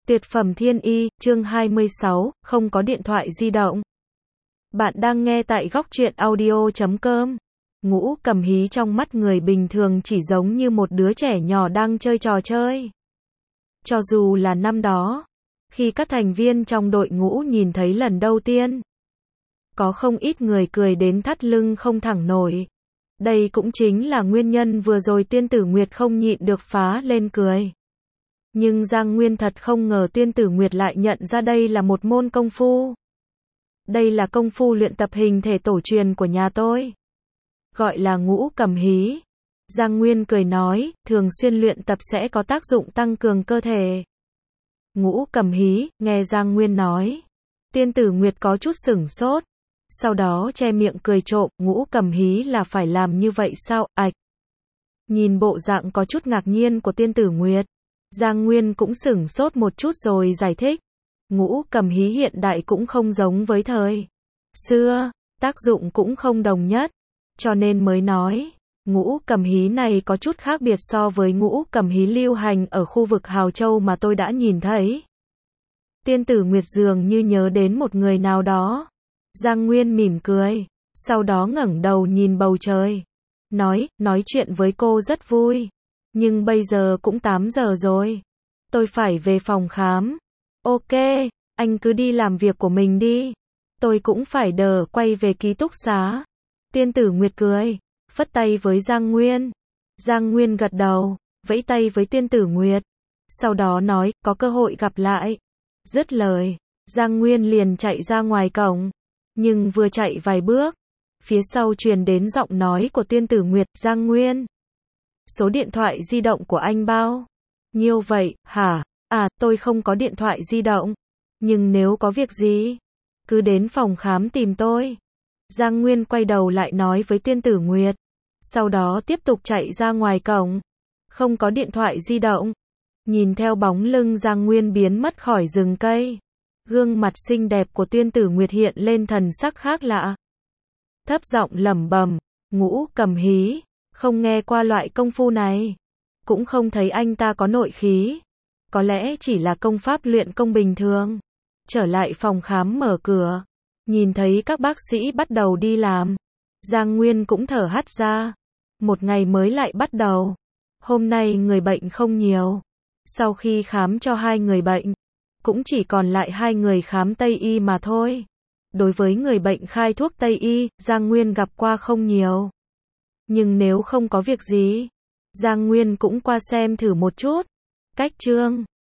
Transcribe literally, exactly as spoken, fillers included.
Tuyệt phẩm thiên y, chương hai mươi sáu, không có điện thoại di động. Bạn đang nghe tại góc truyện audio chấm com. Ngũ Cầm Hí trong mắt người bình thường chỉ giống như một đứa trẻ nhỏ đang chơi trò chơi. Cho dù là năm đó, khi các thành viên trong đội ngũ nhìn thấy lần đầu tiên, có không ít người cười đến thắt lưng không thẳng nổi. Đây cũng chính là nguyên nhân vừa rồi Tiên Tử Nguyệt không nhịn được phá lên cười. Nhưng Giang Nguyên thật không ngờ Tiên Tử Nguyệt lại nhận ra đây là một môn công phu. Đây là công phu luyện tập hình thể tổ truyền của nhà tôi. Gọi là Ngũ Cầm Hí. Giang Nguyên cười nói, thường xuyên luyện tập sẽ có tác dụng tăng cường cơ thể. Ngũ Cầm Hí, nghe Giang Nguyên nói. Tiên Tử Nguyệt có chút sửng sốt. Sau đó che miệng cười trộm, Ngũ Cầm Hí là phải làm như vậy sao, ạch. Nhìn bộ dạng có chút ngạc nhiên của Tiên Tử Nguyệt, Giang Nguyên cũng sửng sốt một chút rồi giải thích. Ngũ Cầm Hí hiện đại cũng không giống với thời xưa, tác dụng cũng không đồng nhất, cho nên mới nói, Ngũ Cầm Hí này có chút khác biệt so với Ngũ Cầm Hí lưu hành ở khu vực Hào Châu mà tôi đã nhìn thấy. Tiên Tử Nguyệt dường như nhớ đến một người nào đó. Giang Nguyên mỉm cười, sau đó ngẩng đầu nhìn bầu trời, nói, nói chuyện với cô rất vui. Nhưng bây giờ cũng tám giờ rồi. Tôi phải về phòng khám. Ok, anh cứ đi làm việc của mình đi. Tôi cũng phải đờ quay về ký túc xá. Tiên Tử Nguyệt cười, phất tay với Giang Nguyên. Giang Nguyên gật đầu, vẫy tay với Tiên Tử Nguyệt. Sau đó nói, có cơ hội gặp lại. Dứt lời, Giang Nguyên liền chạy ra ngoài cổng. Nhưng vừa chạy vài bước, phía sau truyền đến giọng nói của Tiên Tử Nguyệt, Giang Nguyên. Số điện thoại di động của anh bao nhiêu vậy, hả? À, tôi không có điện thoại di động. Nhưng nếu có việc gì, cứ đến phòng khám tìm tôi. Giang Nguyên quay đầu lại nói với Tiên Tử Nguyệt. Sau đó tiếp tục chạy ra ngoài cổng. Không có điện thoại di động. Nhìn theo bóng lưng Giang Nguyên biến mất khỏi rừng cây. Gương mặt xinh đẹp của Tiên Tử Nguyệt hiện lên thần sắc khác lạ. Thấp giọng lẩm bẩm, Ngũ Cầm Hí. Không nghe qua loại công phu này. Cũng không thấy anh ta có nội khí. Có lẽ chỉ là công pháp luyện công bình thường. Trở lại phòng khám mở cửa. Nhìn thấy các bác sĩ bắt đầu đi làm. Giang Nguyên cũng thở hắt ra. Một ngày mới lại bắt đầu. Hôm nay người bệnh không nhiều. Sau khi khám cho hai người bệnh, cũng chỉ còn lại hai người khám Tây Y mà thôi. Đối với người bệnh khai thuốc Tây Y, Giang Nguyên gặp qua không nhiều. Nhưng nếu không có việc gì, Giang Nguyên cũng qua xem thử một chút. Cách chương